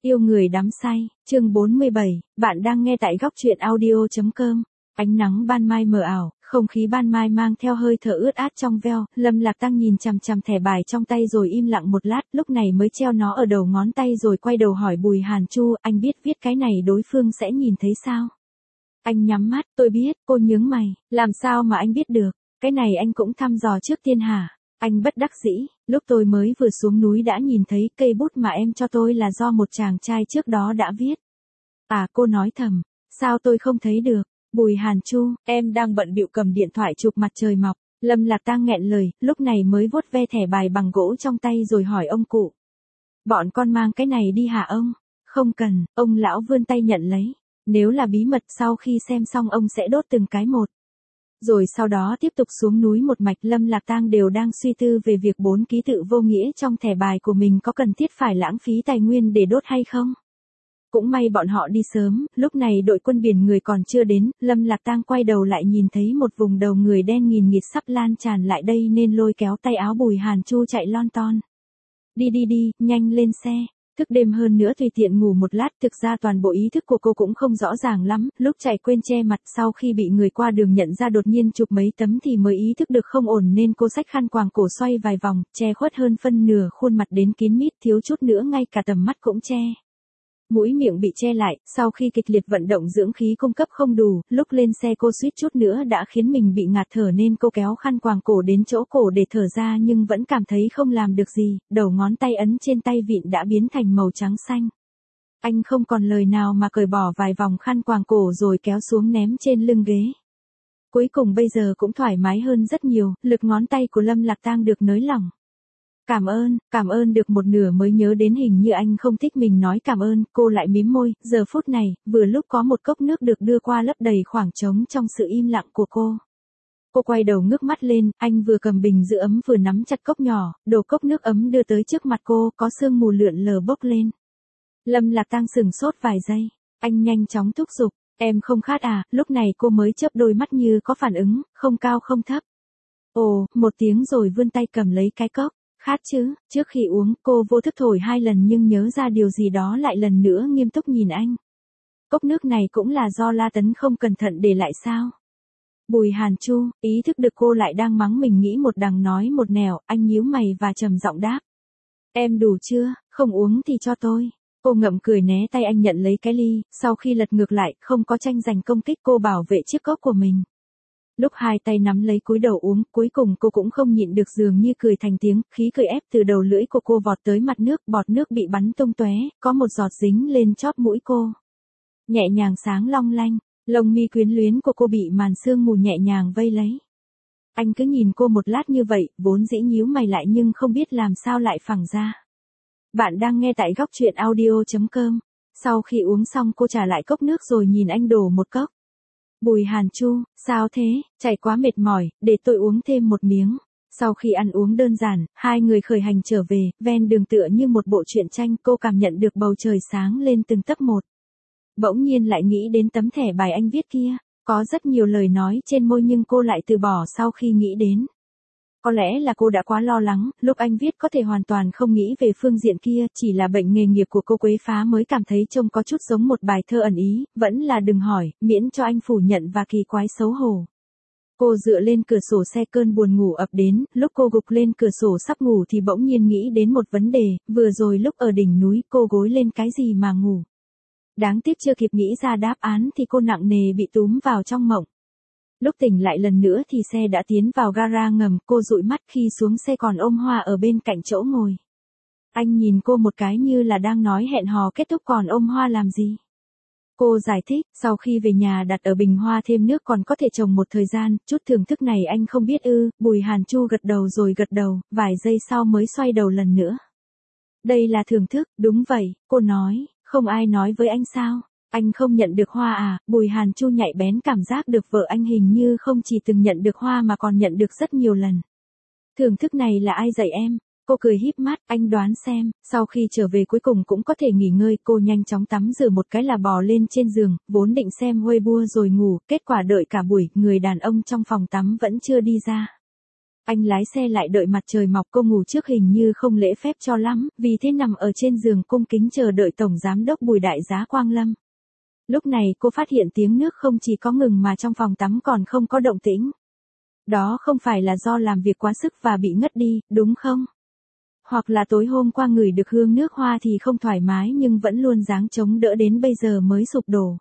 Yêu người đắm say, chương 47, bạn đang nghe tại góc truyện audio.com. Ánh nắng ban mai mờ ảo, không khí ban mai mang theo hơi thở ướt át trong veo, Lâm Lạc Tăng nhìn chằm chằm thẻ bài trong tay rồi im lặng một lát, lúc này mới treo nó ở đầu ngón tay rồi quay đầu hỏi Bùi Hàn Chu, anh biết viết cái này đối phương sẽ nhìn thấy sao? Anh nhắm mắt, tôi biết, cô nhướng mày, làm sao mà anh biết được, cái này anh cũng thăm dò trước tiên hả? Anh bất đắc dĩ, lúc tôi mới vừa xuống núi đã nhìn thấy cây bút mà em cho tôi là do một chàng trai trước đó đã viết. À, cô nói thầm, sao tôi không thấy được? Bùi Hàn Chu, em đang bận bịu cầm điện thoại chụp mặt trời mọc. Lâm Lạc Tăng nghẹn lời, lúc này mới vuốt ve thẻ bài bằng gỗ trong tay rồi hỏi ông cụ. Bọn con mang cái này đi hả ông? Không cần, ông lão vươn tay nhận lấy. Nếu là bí mật sau khi xem xong ông sẽ đốt từng cái một. Rồi sau đó tiếp tục xuống núi một mạch. Lâm Lạc Tăng đều đang suy tư về việc 4 ký tự vô nghĩa trong thẻ bài của mình có cần thiết phải lãng phí tài nguyên để đốt hay không. Cũng may bọn họ đi sớm, lúc này đội quân biển người còn chưa đến, Lâm Lạc Tăng quay đầu lại nhìn thấy một vùng đầu người đen nghìn nghịt sắp lan tràn lại đây nên lôi kéo tay áo Bùi Hàn Chu chạy lon ton. Đi, nhanh lên xe. Thức đêm hơn nữa tùy tiện ngủ một lát, thực ra toàn bộ ý thức của cô cũng không rõ ràng lắm, lúc chạy quên che mặt sau khi bị người qua đường nhận ra đột nhiên chụp mấy tấm thì mới ý thức được không ổn nên cô xách khăn quàng cổ xoay vài vòng, che khuất hơn phân nửa khuôn mặt đến kín mít, thiếu chút nữa ngay cả tầm mắt cũng che. Mũi miệng bị che lại, sau khi kịch liệt vận động dưỡng khí cung cấp không đủ, lúc lên xe cô suýt chút nữa đã khiến mình bị ngạt thở nên cô kéo khăn quàng cổ đến chỗ cổ để thở ra nhưng vẫn cảm thấy không làm được gì, đầu ngón tay ấn trên tay vịn đã biến thành màu trắng xanh. Anh không còn lời nào mà cởi bỏ vài vòng khăn quàng cổ rồi kéo xuống ném trên lưng ghế. Cuối cùng bây giờ cũng thoải mái hơn rất nhiều, lực ngón tay của Lâm Lạc Tăng được nới lỏng. Cảm ơn được một nửa mới nhớ đến hình như anh không thích mình nói cảm ơn, cô lại mím môi, giờ phút này, vừa lúc có một cốc nước được đưa qua lấp đầy khoảng trống trong sự im lặng của cô. Cô quay đầu ngước mắt lên, anh vừa cầm bình giữ ấm vừa nắm chặt cốc nhỏ, đổ cốc nước ấm đưa tới trước mặt cô, có sương mù lượn lờ bốc lên. Lâm Lạc Tăng sửng sốt vài giây, anh nhanh chóng thúc giục, em không khát à, lúc này cô mới chớp đôi mắt như có phản ứng, không cao không thấp. Ồ, một tiếng rồi vươn tay cầm lấy cái cốc. Khát chứ, trước khi uống cô vô thức thổi 2 lần nhưng nhớ ra điều gì đó lại lần nữa nghiêm túc nhìn anh. Cốc nước này cũng là do La Tấn không cẩn thận để lại sao? Bùi Hàn Chu, ý thức được cô lại đang mắng mình nghĩ một đằng nói một nẻo, anh nhíu mày và trầm giọng đáp. Em đủ chưa, không uống thì cho tôi. Cô ngậm cười né tay anh nhận lấy cái ly, sau khi lật ngược lại, không có tranh giành công kích cô bảo vệ chiếc cốc của mình. Lúc hai tay nắm lấy cúi đầu uống, cuối cùng cô cũng không nhịn được dường như cười thành tiếng, khí cười ép từ đầu lưỡi của cô vọt tới mặt nước, bọt nước bị bắn tung tóe, có một giọt dính lên chóp mũi cô. Nhẹ nhàng sáng long lanh, lông mi quyến luyến của cô bị màn sương mù nhẹ nhàng vây lấy. Anh cứ nhìn cô một lát như vậy, vốn dĩ nhíu mày lại nhưng không biết làm sao lại phẳng ra. Bạn đang nghe tại góc truyện audio.com. Sau khi uống xong cô trả lại cốc nước rồi nhìn anh đổ một cốc. Bùi Hàn Chu, sao thế, chạy quá mệt mỏi, để tôi uống thêm một miếng. Sau khi ăn uống đơn giản, hai người khởi hành trở về, ven đường tựa như một bộ truyện tranh cô cảm nhận được bầu trời sáng lên từng tấc một. Bỗng nhiên lại nghĩ đến tấm thẻ bài anh viết kia, có rất nhiều lời nói trên môi nhưng cô lại từ bỏ sau khi nghĩ đến. Có lẽ là cô đã quá lo lắng, lúc anh viết có thể hoàn toàn không nghĩ về phương diện kia, chỉ là bệnh nghề nghiệp của cô quấy phá mới cảm thấy trông có chút giống một bài thơ ẩn ý, vẫn là đừng hỏi, miễn cho anh phủ nhận và kỳ quái xấu hổ. Cô dựa lên cửa sổ xe cơn buồn ngủ ập đến, lúc cô gục lên cửa sổ sắp ngủ thì bỗng nhiên nghĩ đến một vấn đề, vừa rồi lúc ở đỉnh núi cô gối lên cái gì mà ngủ. Đáng tiếc chưa kịp nghĩ ra đáp án thì cô nặng nề bị túm vào trong mộng. Lúc tỉnh lại lần nữa thì xe đã tiến vào gara ngầm, cô dụi mắt khi xuống xe còn ôm Hoa ở bên cạnh chỗ ngồi. Anh nhìn cô một cái như là đang nói hẹn hò kết thúc còn ôm Hoa làm gì. Cô giải thích, sau khi về nhà đặt ở bình hoa thêm nước còn có thể trồng một thời gian, chút thưởng thức này anh không biết ư, Bùi Hàn Chu gật đầu rồi gật đầu, vài giây sau mới xoay đầu lần nữa. Đây là thưởng thức, đúng vậy, cô nói, không ai nói với anh sao? Anh không nhận được Hoa à? Bùi Hàn Chu nhạy bén cảm giác được vợ anh hình như không chỉ từng nhận được Hoa mà còn nhận được rất nhiều lần. Thưởng thức này là ai dạy em? Cô cười híp mắt, anh đoán xem, sau khi trở về cuối cùng cũng có thể nghỉ ngơi, cô nhanh chóng tắm rửa một cái là bò lên trên giường, vốn định xem Weibo rồi ngủ, kết quả đợi cả buổi, người đàn ông trong phòng tắm vẫn chưa đi ra. Anh lái xe lại đợi mặt trời mọc, cô ngủ trước hình như không lễ phép cho lắm, vì thế nằm ở trên giường cung kính chờ đợi Tổng Giám đốc Bùi Đại Giá Quang Lâm. Lúc này cô phát hiện tiếng nước không chỉ có ngừng mà trong phòng tắm còn không có động tĩnh. Đó không phải là do làm việc quá sức và bị ngất đi, đúng không? Hoặc là tối hôm qua ngửi được hương nước hoa thì không thoải mái nhưng vẫn luôn dáng chống đỡ đến bây giờ mới sụp đổ.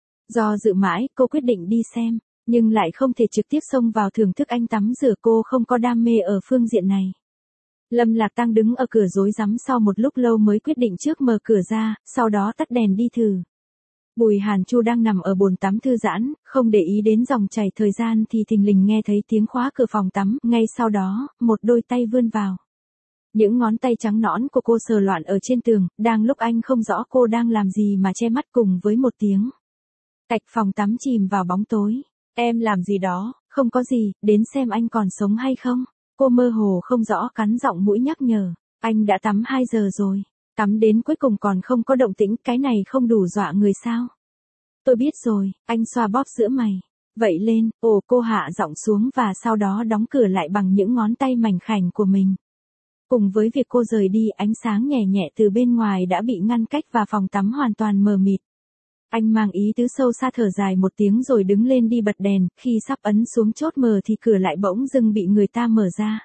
Do dự mãi, cô quyết định đi xem, nhưng lại không thể trực tiếp xông vào thưởng thức anh tắm rửa, cô không có đam mê ở phương diện này. Lâm Lạc Tăng đứng ở cửa rối rắm sau một lúc lâu mới quyết định trước mở cửa ra, sau đó tắt đèn đi thử. Bùi Hàn Chu đang nằm ở bồn tắm thư giãn, không để ý đến dòng chảy thời gian thì thình lình nghe thấy tiếng khóa cửa phòng tắm, ngay sau đó, một đôi tay vươn vào. Những ngón tay trắng nõn của cô sờ loạn ở trên tường, đang lúc anh không rõ cô đang làm gì mà che mắt cùng với một tiếng. Cạch, phòng tắm chìm vào bóng tối. Em làm gì đó? Không có gì, đến xem anh còn sống hay không. Cô mơ hồ không rõ cắn giọng mũi nhắc nhở. Anh đã tắm 2 giờ rồi. Tắm đến cuối cùng còn không có động tĩnh, cái này không đủ dọa người sao? Tôi biết rồi, anh xoa bóp giữa mày. Vậy lên, cô hạ giọng xuống và sau đó đóng cửa lại bằng những ngón tay mảnh khảnh của mình. Cùng với việc cô rời đi, ánh sáng nhẹ nhẹ từ bên ngoài đã bị ngăn cách và phòng tắm hoàn toàn mờ mịt. Anh mang ý tứ sâu xa thở dài một tiếng rồi đứng lên đi bật đèn, khi sắp ấn xuống chốt mở thì cửa lại bỗng dưng bị người ta mở ra.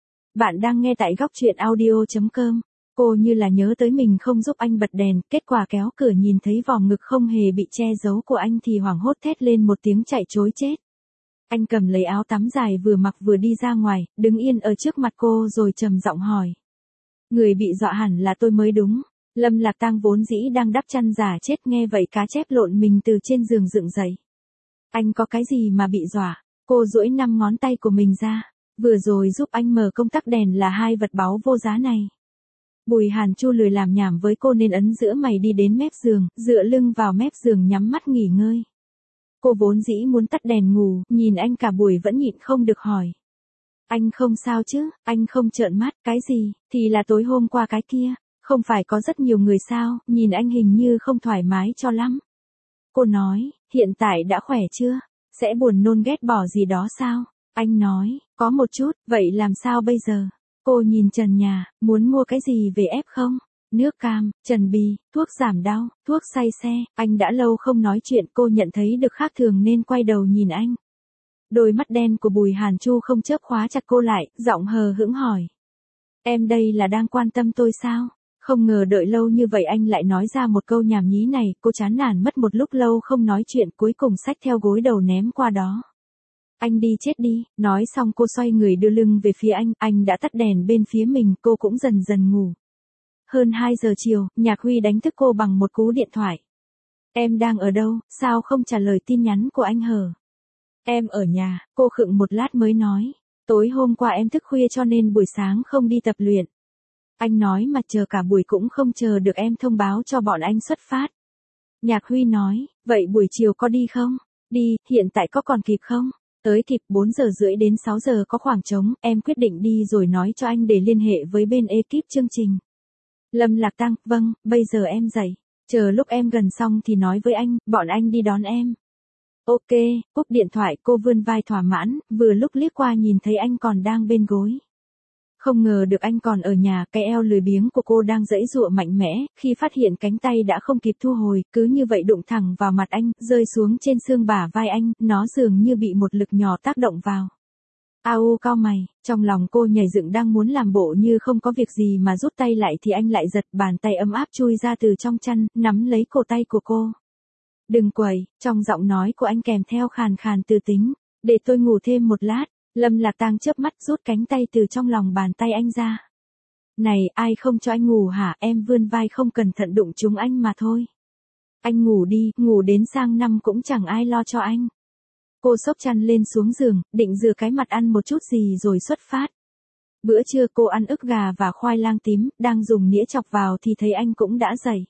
Bạn đang nghe tại góc truyện audio.com. Cô như là nhớ tới mình không giúp anh bật đèn, kết quả kéo cửa nhìn thấy vòng ngực không hề bị che giấu của anh thì hoảng hốt thét lên một tiếng chạy trối chết. Anh cầm lấy áo tắm dài vừa mặc vừa đi ra ngoài, đứng yên ở trước mặt cô rồi trầm giọng hỏi. Người bị dọa hẳn là tôi mới đúng. Lâm Lạc Tăng vốn dĩ đang đắp chăn giả chết nghe vậy cá chép lộn mình từ trên giường dựng dậy. Anh có cái gì mà bị dọa? Cô duỗi 5 ngón tay của mình ra. Vừa rồi giúp anh mở công tắc đèn là 2 vật báu vô giá này. Bùi Hàn Chu lười làm nhảm với cô nên ấn giữa mày đi đến mép giường, dựa lưng vào mép giường nhắm mắt nghỉ ngơi. Cô vốn dĩ muốn tắt đèn ngủ, nhìn anh cả buổi vẫn nhịn không được hỏi. Anh không sao chứ? Anh không trợn mắt, cái gì? Thì là tối hôm qua cái kia. Không phải có rất nhiều người sao, nhìn anh hình như không thoải mái cho lắm. Cô nói, hiện tại đã khỏe chưa? Sẽ buồn nôn ghét bỏ gì đó sao? Anh nói, có một chút, vậy làm sao bây giờ? Cô nhìn trần nhà, muốn mua cái gì về ép không? Nước cam, trần bì, thuốc giảm đau, thuốc say xe. Anh đã lâu không nói chuyện, cô nhận thấy được khác thường nên quay đầu nhìn anh. Đôi mắt đen của Bùi Hàn Chu không chớp khóa chặt cô lại, giọng hờ hững hỏi. Em đây là đang quan tâm tôi sao? Không ngờ đợi lâu như vậy anh lại nói ra một câu nhảm nhí này, cô chán nản mất một lúc lâu không nói chuyện, cuối cùng xách theo gối đầu ném qua đó. Anh đi chết đi, nói xong cô xoay người đưa lưng về phía anh đã tắt đèn bên phía mình, cô cũng dần dần ngủ. Hơn 2 giờ chiều, Nhạc Huy đánh thức cô bằng một cú điện thoại. Em đang ở đâu, sao không trả lời tin nhắn của anh hờ? Em ở nhà, cô khựng một lát mới nói. Tối hôm qua em thức khuya cho nên buổi sáng không đi tập luyện. Anh nói mà chờ cả buổi cũng không chờ được em thông báo cho bọn anh xuất phát. Nhạc Huy nói, vậy buổi chiều có đi không? Đi, hiện tại có còn kịp không? Tới kịp, 4 giờ rưỡi đến 6 giờ có khoảng trống, em quyết định đi rồi nói cho anh để liên hệ với bên ekip chương trình. Lâm Lạc Tăng, vâng, bây giờ em dậy. Chờ lúc em gần xong thì nói với anh, bọn anh đi đón em. Ok, cúp điện thoại, cô vươn vai thỏa mãn, vừa lúc liếc qua nhìn thấy anh còn đang bên gối. Không ngờ được anh còn ở nhà, cái eo lười biếng của cô đang giãy giụa mạnh mẽ, khi phát hiện cánh tay đã không kịp thu hồi, cứ như vậy đụng thẳng vào mặt anh, rơi xuống trên xương bả vai anh, nó dường như bị một lực nhỏ tác động vào. Au cau mày, trong lòng cô nhảy dựng đang muốn làm bộ như không có việc gì mà rút tay lại thì anh lại giật bàn tay ấm áp chui ra từ trong chăn, nắm lấy cổ tay của cô. Đừng quẩy, trong giọng nói của anh kèm theo khàn khàn từ tính, để tôi ngủ thêm một lát. Lâm Lạc Tăng chớp mắt rút cánh tay từ trong lòng bàn tay anh ra. Này, ai không cho anh ngủ hả? Em vươn vai không cẩn thận đụng trúng anh mà thôi. Anh ngủ đi, ngủ đến sang năm cũng chẳng ai lo cho anh. Cô xốc chăn lên xuống giường, định rửa cái mặt ăn một chút gì rồi xuất phát. Bữa trưa cô ăn ức gà và khoai lang tím, đang dùng nĩa chọc vào thì thấy anh cũng đã dậy.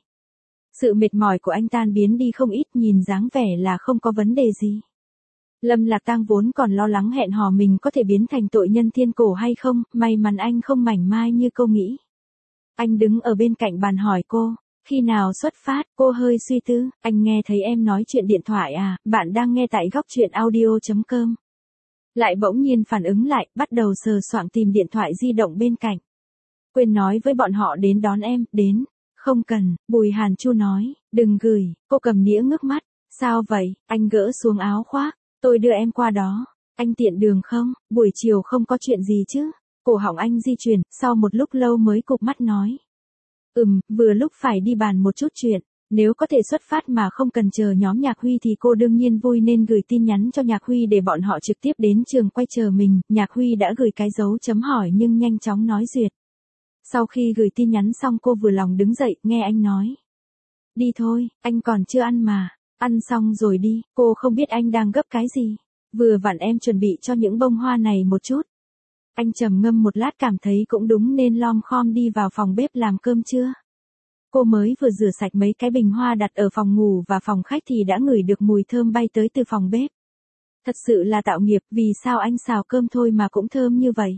Sự mệt mỏi của anh tan biến đi không ít, nhìn dáng vẻ là không có vấn đề gì. Lâm Lạc Tăng vốn còn lo lắng hẹn hò mình có thể biến thành tội nhân thiên cổ hay không, may mắn anh không mảnh mai như cô nghĩ. Anh đứng ở bên cạnh bàn hỏi cô, khi nào xuất phát? Cô hơi suy tư, anh nghe thấy em nói chuyện điện thoại à, bạn đang nghe tại góc truyện audio.com. lại bỗng nhiên phản ứng lại, bắt đầu sờ soạng tìm điện thoại di động bên cạnh. Quên nói với bọn họ đến đón em, đến. Không cần, Bùi Hàn Chu nói, đừng gửi, cô cầm nĩa ngước mắt. Sao vậy, anh gỡ xuống áo khoác, tôi đưa em qua đó. Anh tiện đường không, buổi chiều không có chuyện gì chứ. Cổ họng anh di chuyển, sau một lúc lâu mới cụp mắt nói. Vừa lúc phải đi bàn một chút chuyện. Nếu có thể xuất phát mà không cần chờ nhóm Nhạc Huy thì cô đương nhiên vui nên gửi tin nhắn cho Nhạc Huy để bọn họ trực tiếp đến trường quay chờ mình. Nhạc Huy đã gửi cái dấu chấm hỏi nhưng nhanh chóng nói duyệt. Sau khi gửi tin nhắn xong cô vừa lòng đứng dậy, nghe anh nói. Đi thôi, anh còn chưa ăn mà. Ăn xong rồi đi, cô không biết anh đang gấp cái gì. Vừa vặn em chuẩn bị cho những bông hoa này một chút. Anh trầm ngâm một lát cảm thấy cũng đúng nên lom khom đi vào phòng bếp làm cơm trưa. Cô mới vừa rửa sạch mấy cái bình hoa đặt ở phòng ngủ và phòng khách thì đã ngửi được mùi thơm bay tới từ phòng bếp. Thật sự là tạo nghiệp, vì sao anh xào cơm thôi mà cũng thơm như vậy.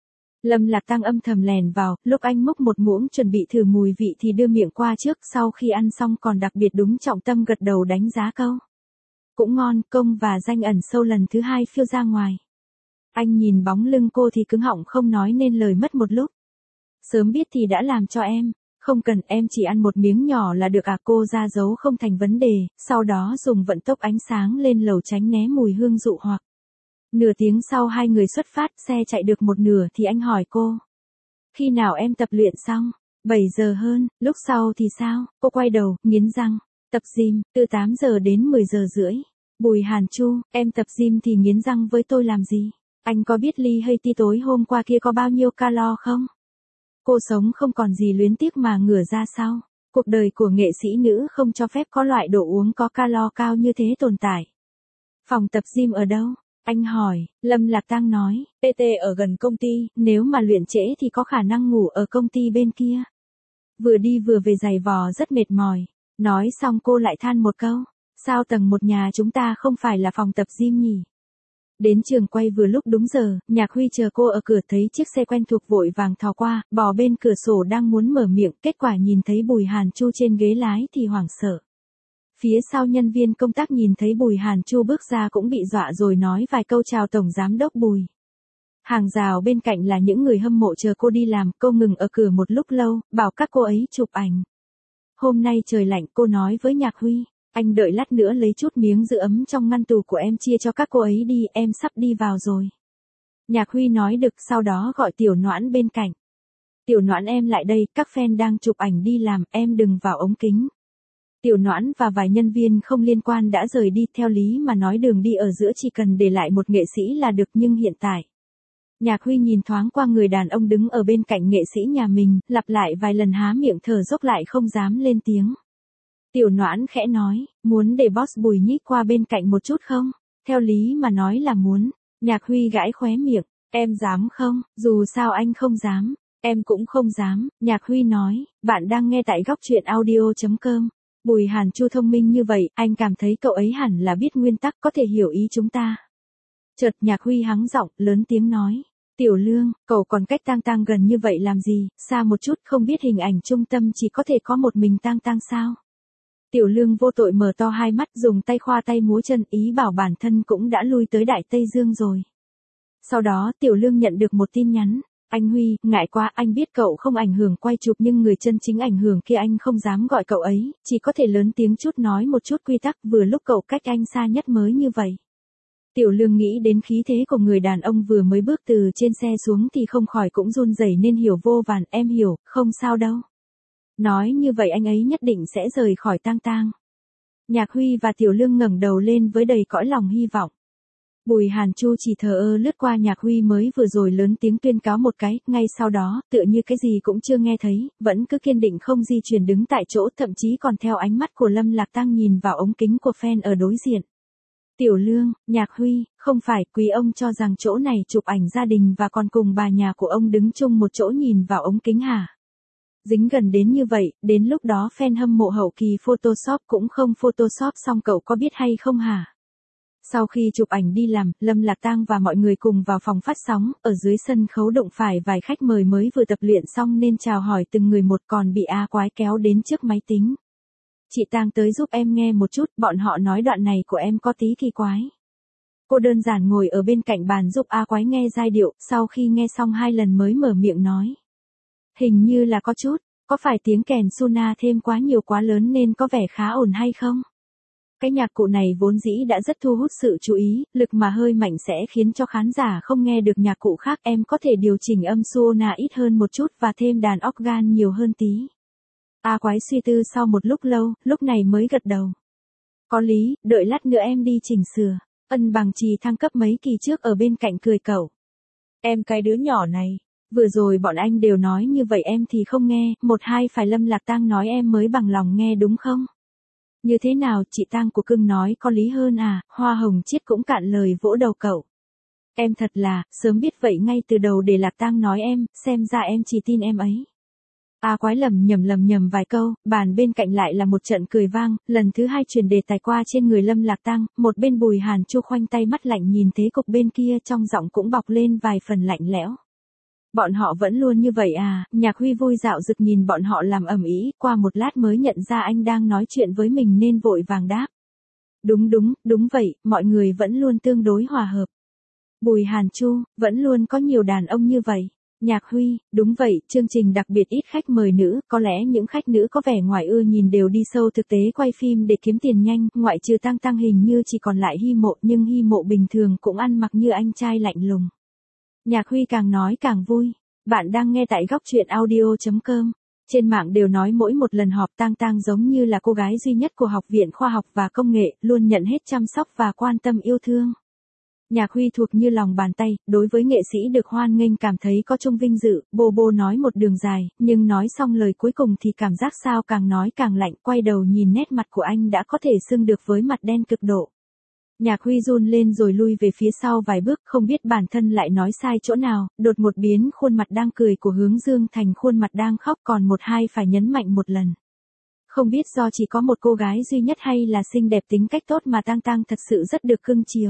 Lâm Lạc Tăng âm thầm lèn vào, lúc anh múc một muỗng chuẩn bị thử mùi vị thì đưa miệng qua trước, sau khi ăn xong còn đặc biệt đúng trọng tâm gật đầu đánh giá câu. Cũng ngon, công và danh ẩn sâu lần thứ hai phiêu ra ngoài. Anh nhìn bóng lưng cô thì cứng họng không nói nên lời mất một lúc. Sớm biết thì đã làm cho em. Không cần, em chỉ ăn một miếng nhỏ là được à, cô ra dấu không thành vấn đề, sau đó dùng vận tốc ánh sáng lên lầu tránh né mùi hương dụ hoặc. Nửa tiếng sau hai người xuất phát, xe chạy được một nửa thì anh hỏi cô. Khi nào em tập luyện xong? 7 giờ hơn, lúc sau thì sao? Cô quay đầu, nghiến răng. Tập gym, từ 8 giờ đến 10 giờ rưỡi. Bùi Hàn Chu, em tập gym thì nghiến răng với tôi làm gì? Anh có biết ly hay ti tối hôm qua kia có bao nhiêu calo không? Cô sống không còn gì luyến tiếc mà ngửa ra sau. Cuộc đời của nghệ sĩ nữ không cho phép có loại đồ uống có calo cao như thế tồn tại. Phòng tập gym ở đâu? Anh hỏi, Lâm Lạc Tăng nói, PT ở gần công ty, nếu mà luyện trễ thì có khả năng ngủ ở công ty bên kia. Vừa đi vừa về giày vò rất mệt mỏi. Nói xong cô lại than một câu, sao tầng một nhà chúng ta không phải là phòng tập gym nhỉ? Đến trường quay vừa lúc đúng giờ, Nhạc Huy chờ cô ở cửa thấy chiếc xe quen thuộc vội vàng thò qua, bò bên cửa sổ đang muốn mở miệng, kết quả nhìn thấy Bùi Hàn Chu trên ghế lái thì hoảng sợ. Phía sau nhân viên công tác nhìn thấy Bùi Hàn Chu bước ra cũng bị dọa rồi nói vài câu chào Tổng Giám đốc Bùi. Hàng rào bên cạnh là những người hâm mộ chờ cô đi làm, cô ngừng ở cửa một lúc lâu, bảo các cô ấy chụp ảnh. Hôm nay trời lạnh, cô nói với Nhạc Huy. Anh đợi lát nữa lấy chút miếng giữ ấm trong ngăn tủ của em chia cho các cô ấy đi, em sắp đi vào rồi. Nhạc Huy nói được, sau đó gọi Tiểu Noãn bên cạnh. Tiểu Noãn em lại đây, các fan đang chụp ảnh đi làm, em đừng vào ống kính. Tiểu Noãn và vài nhân viên không liên quan đã rời đi, theo lý mà nói đường đi ở giữa chỉ cần để lại một nghệ sĩ là được, nhưng hiện tại. Nhạc Huy nhìn thoáng qua người đàn ông đứng ở bên cạnh nghệ sĩ nhà mình, lặp lại vài lần há miệng thở dốc lại không dám lên tiếng. Tiểu Noãn khẽ nói, muốn để boss Bùi nhích qua bên cạnh một chút không? Theo lý mà nói là muốn. Nhạc Huy gãi khóe miệng, em dám không? Dù sao anh không dám, em cũng không dám. Nhạc Huy nói, bạn đang nghe tại góc truyện audio.com. Bùi Hàn Chu thông minh như vậy, anh cảm thấy cậu ấy hẳn là biết nguyên tắc, có thể hiểu ý chúng ta. Chợt Nhạc Huy hắng giọng, lớn tiếng nói. Tiểu Lương, cậu còn cách Tang Tang gần như vậy làm gì, xa một chút, không biết hình ảnh trung tâm chỉ có thể có một mình Tang Tang sao? Tiểu Lương vô tội mở to hai mắt, dùng tay khoa tay múa chân, ý bảo bản thân cũng đã lui tới Đại Tây Dương rồi. Sau đó Tiểu Lương nhận được một tin nhắn. Anh Huy, ngại quá, anh biết cậu không ảnh hưởng quay chụp nhưng người chân chính ảnh hưởng kia anh không dám gọi cậu ấy, chỉ có thể lớn tiếng chút nói một chút quy tắc, vừa lúc cậu cách anh xa nhất mới như vậy. Tiểu Lương nghĩ đến khí thế của người đàn ông vừa mới bước từ trên xe xuống thì không khỏi cũng run rẩy nên hiểu vô vàn, em hiểu, không sao đâu. Nói như vậy anh ấy nhất định sẽ rời khỏi Tang Tang. Nhạc Huy và Tiểu Lương ngẩng đầu lên với đầy cõi lòng hy vọng. Bùi Hàn Chu chỉ thờ ơ lướt qua Nhạc Huy mới vừa rồi lớn tiếng tuyên cáo một cái, ngay sau đó, tựa như cái gì cũng chưa nghe thấy, vẫn cứ kiên định không di chuyển đứng tại chỗ, thậm chí còn theo ánh mắt của Lâm Lạc Tăng nhìn vào ống kính của fan ở đối diện. Tiểu Lương, Nhạc Huy, không phải, quý ông cho rằng chỗ này chụp ảnh gia đình và còn cùng bà nhà của ông đứng chung một chỗ nhìn vào ống kính hả? Dính gần đến như vậy, đến lúc đó fan hâm mộ hậu kỳ Photoshop cũng không Photoshop xong cậu có biết hay không hả? Sau khi chụp ảnh đi làm, Lâm Lạc Tăng và mọi người cùng vào phòng phát sóng, ở dưới sân khấu đụng phải vài khách mời mới vừa tập luyện xong nên chào hỏi từng người một, còn bị A Quái kéo đến trước máy tính. Chị Tang tới giúp em nghe một chút, bọn họ nói đoạn này của em có tí kỳ quái. Cô đơn giản ngồi ở bên cạnh bàn giúp A Quái nghe giai điệu, sau khi nghe xong 2 lần mới mở miệng nói. Hình như là có chút, có phải tiếng kèn Suna thêm quá nhiều quá lớn nên có vẻ khá ổn hay không? Cái nhạc cụ này vốn dĩ đã rất thu hút sự chú ý, lực mà hơi mạnh sẽ khiến cho khán giả không nghe được nhạc cụ khác. Em có thể điều chỉnh âm Suna ít hơn một chút và thêm đàn organ nhiều hơn tí. A Quái suy tư sau một lúc lâu, lúc này mới gật đầu. Có lý, đợi lát nữa em đi chỉnh sửa. Ân Bằng Trì thăng cấp mấy kỳ trước ở bên cạnh cười cẩu. Em cái đứa nhỏ này, vừa rồi bọn anh đều nói như vậy em thì không nghe, một hai phải Lâm Lạc Tang nói em mới bằng lòng nghe đúng không? Như thế nào chị Tang của cưng nói có lý hơn à, Hoa Hồng Chiết cũng cạn lời vỗ đầu cậu. Em thật là, sớm biết vậy ngay từ đầu để Lạc Tang nói em, xem ra em chỉ tin em ấy. A Quái lầm nhầm vài câu, bàn bên cạnh lại là một trận cười vang, lần thứ 2 truyền đề tài qua trên người Lâm Lạc Tang, một bên Bùi Hàn Chu khoanh tay mắt lạnh nhìn thế cục bên kia trong giọng cũng bọc lên vài phần lạnh lẽo. Bọn họ vẫn luôn như vậy à, Nhạc Huy vui dạo rực nhìn bọn họ làm ầm ĩ, qua một lát mới nhận ra anh đang nói chuyện với mình nên vội vàng đáp. Đúng vậy, mọi người vẫn luôn tương đối hòa hợp. Bùi Hàn Chu, vẫn luôn có nhiều đàn ông như vậy. Nhạc Huy, đúng vậy, chương trình đặc biệt ít khách mời nữ, có lẽ những khách nữ có vẻ ngoài ưa nhìn đều đi sâu thực tế quay phim để kiếm tiền nhanh, ngoại trừ Tăng hình như chỉ còn lại Hy Mộ, nhưng Hy Mộ bình thường cũng ăn mặc như anh trai lạnh lùng. Nhạc Huy càng nói càng vui. Bạn đang nghe tại góc truyện audio.com. Trên mạng đều nói mỗi một lần họp Tăng giống như là cô gái duy nhất của Học viện Khoa học và Công nghệ, luôn nhận hết chăm sóc và quan tâm yêu thương. Nhạc Huy thuộc như lòng bàn tay, đối với nghệ sĩ được hoan nghênh cảm thấy có chung vinh dự, bô nói một đường dài, nhưng nói xong lời cuối cùng thì cảm giác sao càng nói càng lạnh, quay đầu nhìn nét mặt của anh đã có thể xưng được với mặt đen cực độ. Nhạc Huy run lên rồi lui về phía sau vài bước, không biết bản thân lại nói sai chỗ nào, đột một biến khuôn mặt đang cười của Hướng Dương thành khuôn mặt đang khóc, còn một hai phải nhấn mạnh một lần. Không biết do chỉ có một cô gái duy nhất hay là xinh đẹp tính cách tốt mà Tăng thật sự rất được cưng chiều.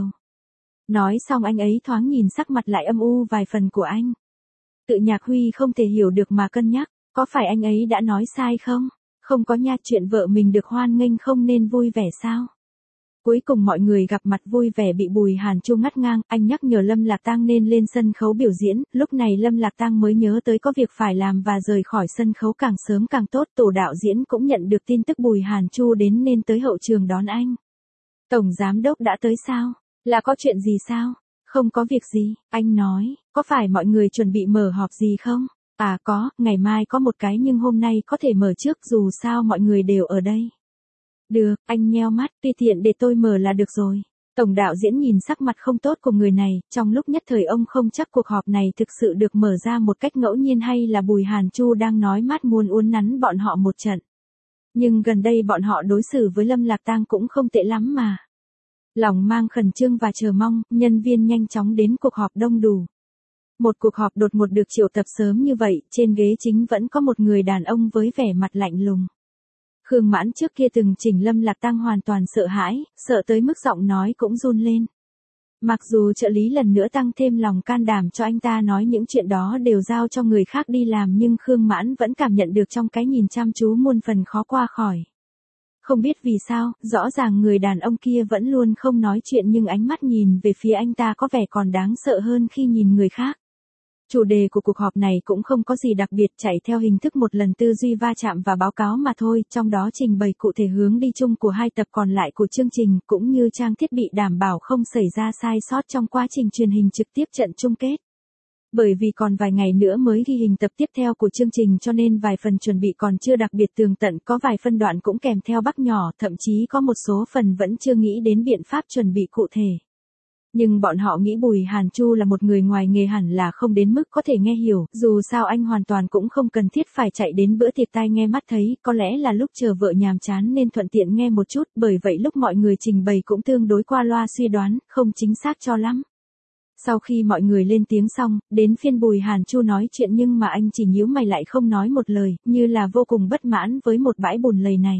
Nói xong anh ấy thoáng nhìn sắc mặt lại âm u vài phần của anh. Tự Nhạc Huy không thể hiểu được mà cân nhắc, có phải anh ấy đã nói sai không? Không có nha, chuyện vợ mình được hoan nghênh không nên vui vẻ sao? Cuối cùng mọi người gặp mặt vui vẻ bị Bùi Hàn Chu ngắt ngang, anh nhắc nhở Lâm Lạc Tang nên lên sân khấu biểu diễn, lúc này Lâm Lạc Tang mới nhớ tới có việc phải làm và rời khỏi sân khấu càng sớm càng tốt. Tổ đạo diễn cũng nhận được tin tức Bùi Hàn Chu đến nên tới hậu trường đón anh. Tổng giám đốc đã tới sao? Là có chuyện gì sao? Không có việc gì, anh nói, có phải mọi người chuẩn bị mở họp gì không? À có, ngày mai có một cái nhưng hôm nay có thể mở trước dù sao mọi người đều ở đây. Được, anh nheo mắt, tùy tiện để tôi mở là được rồi. Tổng đạo diễn nhìn sắc mặt không tốt của người này, trong lúc nhất thời ông không chắc cuộc họp này thực sự được mở ra một cách ngẫu nhiên hay là Bùi Hàn Chu đang nói mát muốn uốn nắn bọn họ một trận. Nhưng gần đây bọn họ đối xử với Lâm Lạc Tang cũng không tệ lắm mà. Lòng mang khẩn trương và chờ mong, nhân viên nhanh chóng đến cuộc họp đông đủ. Một cuộc họp đột ngột được triệu tập sớm như vậy, trên ghế chính vẫn có một người đàn ông với vẻ mặt lạnh lùng. Khương Mãn trước kia từng chỉnh Lâm Lạc Tang hoàn toàn sợ hãi, sợ tới mức giọng nói cũng run lên. Mặc dù trợ lý lần nữa tăng thêm lòng can đảm cho anh ta nói những chuyện đó đều giao cho người khác đi làm, nhưng Khương Mãn vẫn cảm nhận được trong cái nhìn chăm chú muôn phần khó qua khỏi. Không biết vì sao, rõ ràng người đàn ông kia vẫn luôn không nói chuyện nhưng ánh mắt nhìn về phía anh ta có vẻ còn đáng sợ hơn khi nhìn người khác. Chủ đề của cuộc họp này cũng không có gì đặc biệt, chạy theo hình thức một lần tư duy va chạm và báo cáo mà thôi, trong đó trình bày cụ thể hướng đi chung của 2 tập còn lại của chương trình, cũng như trang thiết bị đảm bảo không xảy ra sai sót trong quá trình truyền hình trực tiếp trận chung kết. Bởi vì còn vài ngày nữa mới ghi hình tập tiếp theo của chương trình cho nên vài phần chuẩn bị còn chưa đặc biệt tường tận, có vài phân đoạn cũng kèm theo bắc nhỏ, thậm chí có một số phần vẫn chưa nghĩ đến biện pháp chuẩn bị cụ thể. Nhưng bọn họ nghĩ Bùi Hàn Chu là một người ngoài nghề hẳn là không đến mức có thể nghe hiểu, dù sao anh hoàn toàn cũng không cần thiết phải chạy đến bữa tiệc tai nghe mắt thấy, có lẽ là lúc chờ vợ nhàm chán nên thuận tiện nghe một chút, bởi vậy lúc mọi người trình bày cũng tương đối qua loa suy đoán, không chính xác cho lắm. Sau khi mọi người lên tiếng xong, đến phiên Bùi Hàn Chu nói chuyện nhưng mà anh chỉ nhíu mày lại không nói một lời, như là vô cùng bất mãn với một bãi bùn lầy này.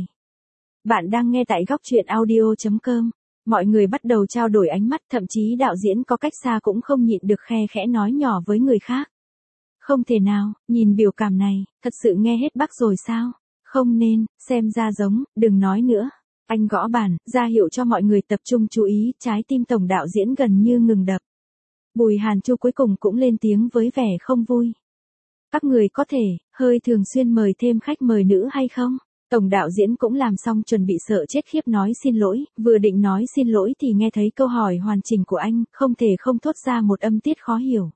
Bạn đang nghe tại góc truyện audio.com. Mọi người bắt đầu trao đổi ánh mắt, thậm chí đạo diễn có cách xa cũng không nhịn được khe khẽ nói nhỏ với người khác. Không thể nào, nhìn biểu cảm này, thật sự nghe hết Bắc rồi sao? Không nên, xem ra giống, đừng nói nữa. Anh gõ bàn, ra hiệu cho mọi người tập trung chú ý, trái tim tổng đạo diễn gần như ngừng đập. Bùi Hàn Chu cuối cùng cũng lên tiếng với vẻ không vui. Các người có thể, hơi thường xuyên mời thêm khách mời nữ hay không? Tổng đạo diễn cũng làm xong chuẩn bị sợ chết khiếp nói xin lỗi, vừa định nói xin lỗi thì nghe thấy câu hỏi hoàn chỉnh của anh, không thể không thốt ra một âm tiết khó hiểu.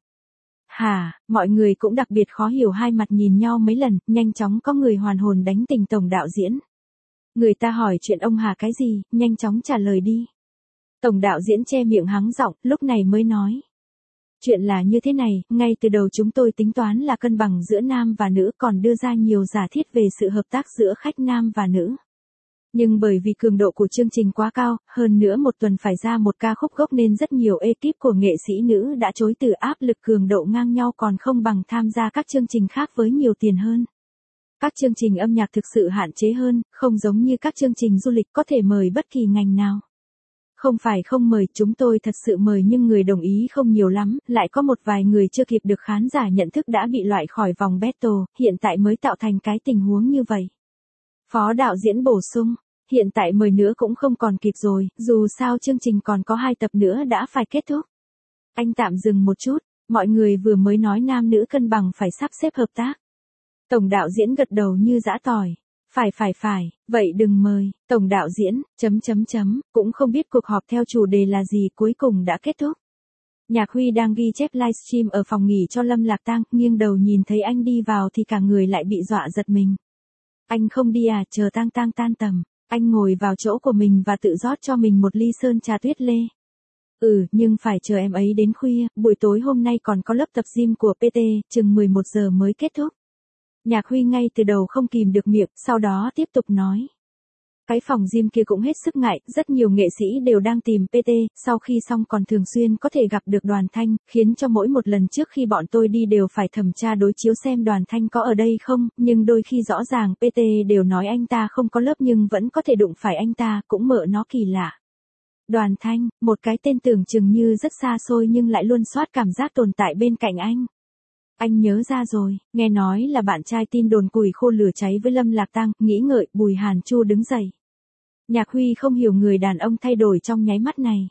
Hả, mọi người cũng đặc biệt khó hiểu, hai mặt nhìn nhau mấy lần, nhanh chóng có người hoàn hồn đánh tỉnh tổng đạo diễn. Người ta hỏi chuyện ông Hà cái gì, nhanh chóng trả lời đi. Tổng đạo diễn che miệng hắng giọng, lúc này mới nói. Chuyện là như thế này, ngay từ đầu chúng tôi tính toán là cân bằng giữa nam và nữ, còn đưa ra nhiều giả thiết về sự hợp tác giữa khách nam và nữ. Nhưng bởi vì cường độ của chương trình quá cao, hơn nữa một tuần phải ra một ca khúc gốc nên rất nhiều ekip của nghệ sĩ nữ đã chối từ, áp lực cường độ ngang nhau còn không bằng tham gia các chương trình khác với nhiều tiền hơn. Các chương trình âm nhạc thực sự hạn chế hơn, không giống như các chương trình du lịch có thể mời bất kỳ ngành nào. Không phải không mời, chúng tôi thật sự mời nhưng người đồng ý không nhiều lắm, lại có một vài người chưa kịp được khán giả nhận thức đã bị loại khỏi vòng battle, hiện tại mới tạo thành cái tình huống như vậy. Phó đạo diễn bổ sung, hiện tại mời nữa cũng không còn kịp rồi, dù sao chương trình còn có 2 tập nữa đã phải kết thúc. Anh tạm dừng một chút, mọi người vừa mới nói nam nữ cân bằng phải sắp xếp hợp tác. Tổng đạo diễn gật đầu như giã tỏi. Phải, vậy đừng mời, tổng đạo diễn, cũng không biết cuộc họp theo chủ đề là gì, cuối cùng đã kết thúc. Nhạc Huy đang ghi chép livestream ở phòng nghỉ cho Lâm Lạc Tang, nghiêng đầu nhìn thấy anh đi vào thì cả người lại bị dọa giật mình. Anh không đi à, chờ Tang Tang tan tầm, anh ngồi vào chỗ của mình và tự rót cho mình một ly sơn trà tuyết lê. Nhưng phải chờ em ấy đến khuya, buổi tối hôm nay còn có lớp tập gym của PT, chừng 11 giờ mới kết thúc. Nhạc Huy ngay từ đầu không kìm được miệng, sau đó tiếp tục nói. Cái phòng gym kia cũng hết sức ngại, rất nhiều nghệ sĩ đều đang tìm PT, sau khi xong còn thường xuyên có thể gặp được Đoàn Thanh, khiến cho mỗi một lần trước khi bọn tôi đi đều phải thẩm tra đối chiếu xem Đoàn Thanh có ở đây không, nhưng đôi khi rõ ràng PT đều nói anh ta không có lớp nhưng vẫn có thể đụng phải anh ta, cũng mợ nó kỳ lạ. Đoàn Thanh, một cái tên tưởng chừng như rất xa xôi nhưng lại luôn soát cảm giác tồn tại bên cạnh anh. Anh nhớ ra rồi, nghe nói là bạn trai tin đồn củi khô lửa cháy với Lâm Lạc Tang, nghĩ ngợi, Bùi Hàn Chu đứng dậy. Nhạc Huy không hiểu người đàn ông thay đổi trong nháy mắt này.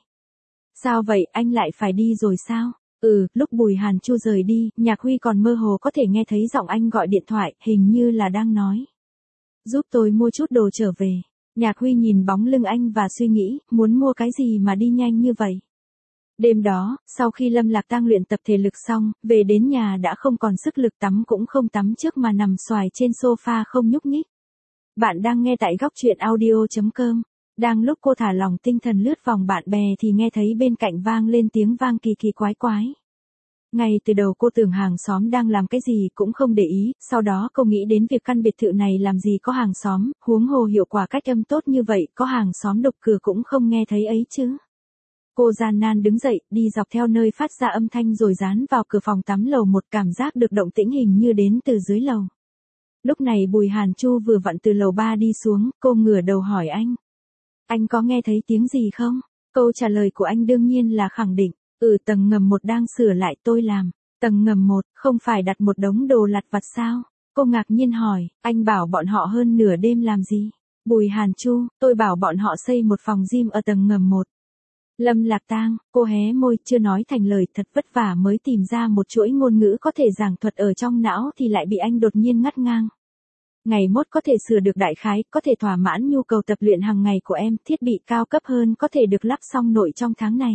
Sao vậy, anh lại phải đi rồi sao? Lúc Bùi Hàn Chu rời đi, Nhạc Huy còn mơ hồ có thể nghe thấy giọng anh gọi điện thoại, hình như là đang nói. Giúp tôi mua chút đồ trở về. Nhạc Huy nhìn bóng lưng anh và suy nghĩ, muốn mua cái gì mà đi nhanh như vậy? Đêm đó, sau khi Lâm Lạc Tang luyện tập thể lực xong, về đến nhà đã không còn sức lực, tắm cũng không tắm trước mà nằm xoài trên sofa không nhúc nhích. Bạn đang nghe tại góc truyện audio.com. Đang lúc cô thả lỏng tinh thần lướt vòng bạn bè thì nghe thấy bên cạnh vang lên tiếng vang kỳ kỳ quái quái. Ngay từ đầu cô tưởng hàng xóm đang làm cái gì cũng không để ý, sau đó cô nghĩ đến việc căn biệt thự này làm gì có hàng xóm, huống hồ hiệu quả cách âm tốt như vậy, có hàng xóm đục cửa cũng không nghe thấy ấy chứ. Cô gian nan đứng dậy, đi dọc theo nơi phát ra âm thanh rồi dán vào cửa phòng tắm lầu 1, cảm giác được động tĩnh hình như đến từ dưới lầu. Lúc này Bùi Hàn Chu vừa vặn từ lầu 3 đi xuống, cô ngửa đầu hỏi anh. Anh có nghe thấy tiếng gì không? Câu trả lời của anh đương nhiên là khẳng định. Tầng ngầm 1 đang sửa lại, tôi làm. Tầng ngầm 1, không phải đặt một đống đồ lặt vặt sao? Cô ngạc nhiên hỏi, anh bảo bọn họ hơn nửa đêm làm gì? Bùi Hàn Chu, tôi bảo bọn họ xây một phòng gym ở tầng ngầm 1. Lâm Lạc Tang, cô hé môi, chưa nói thành lời, thật vất vả mới tìm ra một chuỗi ngôn ngữ có thể giảng thuật ở trong não thì lại bị anh đột nhiên ngắt ngang. Ngày mốt có thể sửa được đại khái, có thể thỏa mãn nhu cầu tập luyện hàng ngày của em, thiết bị cao cấp hơn có thể được lắp xong nội trong tháng này.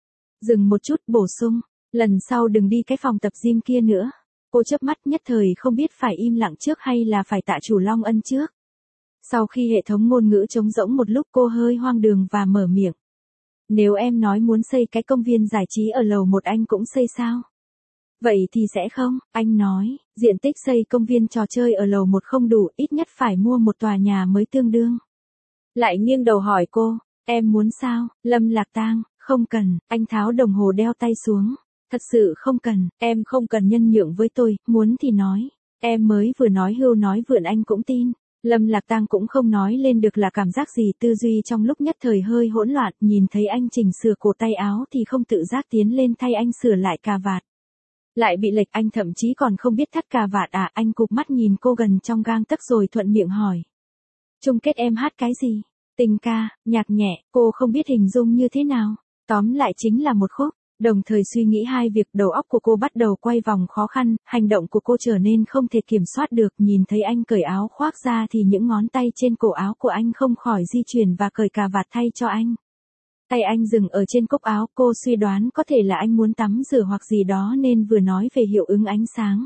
Dừng một chút, bổ sung, lần sau đừng đi cái phòng tập gym kia nữa. Cô chớp mắt, nhất thời không biết phải im lặng trước hay là phải tạ chủ Long Ân trước. Sau khi hệ thống ngôn ngữ trống rỗng một lúc, cô hơi hoang đường và mở miệng. Nếu em nói muốn xây cái công viên giải trí ở lầu 1 anh cũng xây sao? Vậy thì sẽ không, anh nói, diện tích xây công viên trò chơi ở lầu 1 không đủ, ít nhất phải mua một tòa nhà mới tương đương. Lại nghiêng đầu hỏi cô, em muốn sao? Lâm Lạc Tang, không cần, anh tháo đồng hồ đeo tay xuống. Thật sự không cần, em không cần nhân nhượng với tôi, muốn thì nói. Em mới vừa nói hưu nói vượn anh cũng tin. Lâm Lạc Tang cũng không nói lên được là cảm giác gì, tư duy trong lúc nhất thời hơi hỗn loạn, nhìn thấy anh chỉnh sửa cổ tay áo thì không tự giác tiến lên thay anh sửa lại cà vạt. Lại bị lệch, anh thậm chí còn không biết thắt cà vạt à? Anh cụp mắt nhìn cô gần trong gang tấc rồi thuận miệng hỏi. Chung kết em hát cái gì? Tình ca, nhạc nhẹ, cô không biết hình dung như thế nào. Tóm lại chính là một khúc. Đồng thời suy nghĩ hai việc, đầu óc của cô bắt đầu quay vòng khó khăn, hành động của cô trở nên không thể kiểm soát được, nhìn thấy anh cởi áo khoác ra thì những ngón tay trên cổ áo của anh không khỏi di chuyển và cởi cà vạt thay cho anh. Tay anh dừng ở trên cúc áo, cô suy đoán có thể là anh muốn tắm rửa hoặc gì đó nên vừa nói về hiệu ứng ánh sáng.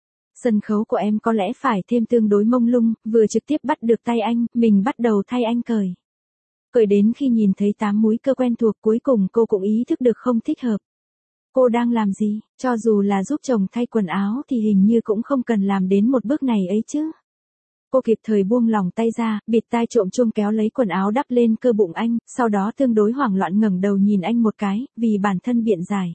Sân khấu của em có lẽ phải thêm tương đối mông lung, vừa trực tiếp bắt được tay anh, mình bắt đầu thay anh cởi. Cởi đến khi nhìn thấy 8 múi cơ quen thuộc cuối cùng cô cũng ý thức được không thích hợp. Cô đang làm gì, cho dù là giúp chồng thay quần áo thì hình như cũng không cần làm đến một bước này ấy chứ. Cô kịp thời buông lỏng tay ra, bịt tai trộm chuông kéo lấy quần áo đắp lên cơ bụng anh, sau đó tương đối hoảng loạn ngẩng đầu nhìn anh một cái, vì bản thân biện giải.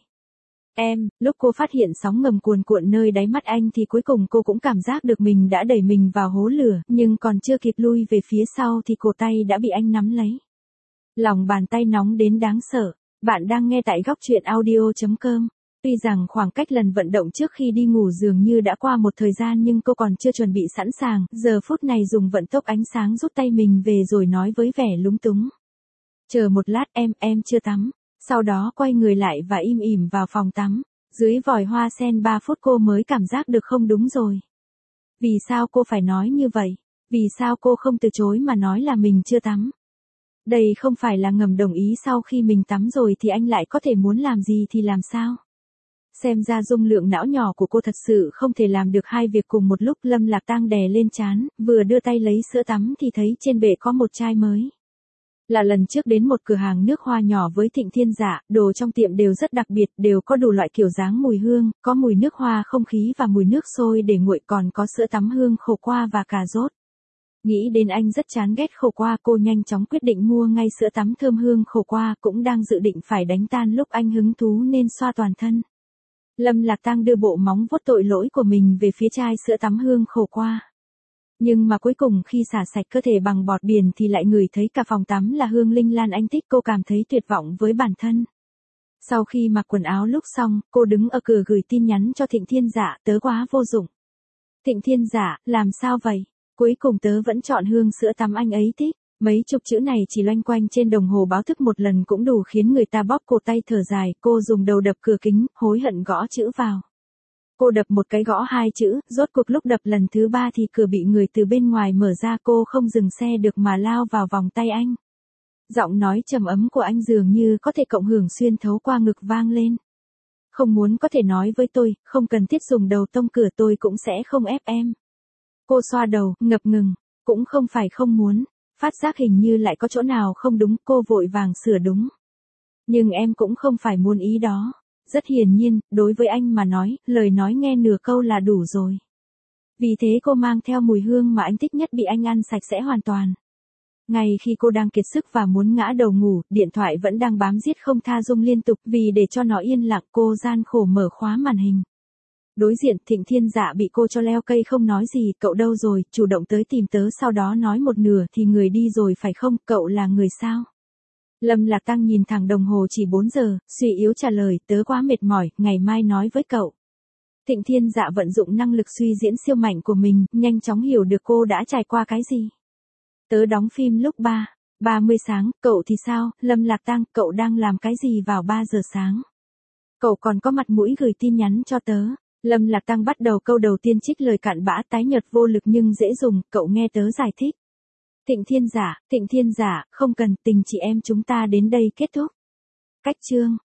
Em, lúc cô phát hiện sóng ngầm cuồn cuộn nơi đáy mắt anh thì cuối cùng cô cũng cảm giác được mình đã đẩy mình vào hố lửa, nhưng còn chưa kịp lui về phía sau thì cổ tay đã bị anh nắm lấy. Lòng bàn tay nóng đến đáng sợ. Bạn đang nghe tại góc truyện audio.com. Tuy rằng khoảng cách lần vận động trước khi đi ngủ dường như đã qua một thời gian nhưng cô còn chưa chuẩn bị sẵn sàng, giờ phút này dùng vận tốc ánh sáng rút tay mình về rồi nói với vẻ lúng túng. Chờ một lát em chưa tắm. Sau đó quay người lại và im ỉm vào phòng tắm. Dưới vòi hoa sen 3 phút cô mới cảm giác được không đúng rồi. Vì sao cô phải nói như vậy? Vì sao cô không từ chối mà nói là mình chưa tắm? Đây không phải là ngầm đồng ý sau khi mình tắm rồi thì anh lại có thể muốn làm gì thì làm sao? Xem ra dung lượng não nhỏ của cô thật sự không thể làm được hai việc cùng một lúc. Lâm Lạc Tang đè lên trán, vừa đưa tay lấy sữa tắm thì thấy trên bệ có một chai mới. Là lần trước đến một cửa hàng nước hoa nhỏ với Thịnh Thiên Dạ, đồ trong tiệm đều rất đặc biệt, đều có đủ loại kiểu dáng mùi hương, có mùi nước hoa không khí và mùi nước sôi để nguội, còn có sữa tắm hương khổ qua và cà rốt. Nghĩ đến anh rất chán ghét khổ qua, cô nhanh chóng quyết định mua ngay sữa tắm thơm hương khổ qua, cũng đang dự định phải đánh tan lúc anh hứng thú nên xoa toàn thân. Lâm Lạc Tang đưa bộ móng vuốt tội lỗi của mình về phía chai sữa tắm hương khổ qua. Nhưng mà cuối cùng khi xả sạch cơ thể bằng bọt biển thì lại ngửi thấy cả phòng tắm là hương linh lan anh thích, cô cảm thấy tuyệt vọng với bản thân. Sau khi mặc quần áo lúc xong, cô đứng ở cửa gửi tin nhắn cho Thịnh Thiên Dạ, tớ quá vô dụng. Thịnh Thiên Dạ, làm sao vậy? Cuối cùng tớ vẫn chọn hương sữa tắm anh ấy thích. Mấy chục chữ này chỉ loanh quanh trên đồng hồ báo thức một lần cũng đủ khiến người ta bóp cổ tay thở dài, cô dùng đầu đập cửa kính, hối hận gõ chữ vào. Cô đập một cái gõ 2 chữ, rốt cuộc lúc đập lần thứ 3 thì cửa bị người từ bên ngoài mở ra, cô không dừng xe được mà lao vào vòng tay anh. Giọng nói trầm ấm của anh dường như có thể cộng hưởng xuyên thấu qua ngực vang lên. Không muốn có thể nói với tôi, không cần thiết dùng đầu tông cửa, tôi cũng sẽ không ép em. Cô xoa đầu, ngập ngừng, cũng không phải không muốn, phát giác hình như lại có chỗ nào không đúng, cô vội vàng sửa đúng. Nhưng em cũng không phải muốn ý đó. Rất hiển nhiên, đối với anh mà nói, lời nói nghe nửa câu là đủ rồi. Vì thế cô mang theo mùi hương mà anh thích nhất bị anh ăn sạch sẽ hoàn toàn. Ngay khi cô đang kiệt sức và muốn ngã đầu ngủ, điện thoại vẫn đang bám giết không tha rung liên tục, vì để cho nó yên lặng cô gian khổ mở khóa màn hình. Đối diện Thịnh Thiên Dạ bị cô cho leo cây không nói gì, cậu đâu rồi, chủ động tới tìm tớ sau đó nói một nửa thì người đi rồi phải không, cậu là người sao? Lâm Lạc Tang nhìn thẳng đồng hồ chỉ 4 giờ, suy yếu trả lời, tớ quá mệt mỏi, ngày mai nói với cậu. Thịnh Thiên Dạ vận dụng năng lực suy diễn siêu mạnh của mình, nhanh chóng hiểu được cô đã trải qua cái gì. Tớ đóng phim lúc 3:30 sáng, cậu thì sao? Lâm Lạc Tang, cậu đang làm cái gì vào 3 giờ sáng? Cậu còn có mặt mũi gửi tin nhắn cho tớ. Lâm Lạc Tang bắt đầu câu đầu tiên trích lời cặn bã tái nhợt vô lực nhưng dễ dùng, cậu nghe tớ giải thích. Thịnh Thiên Dạ, không cần, tình chị em chúng ta đến đây kết thúc. Cách chương.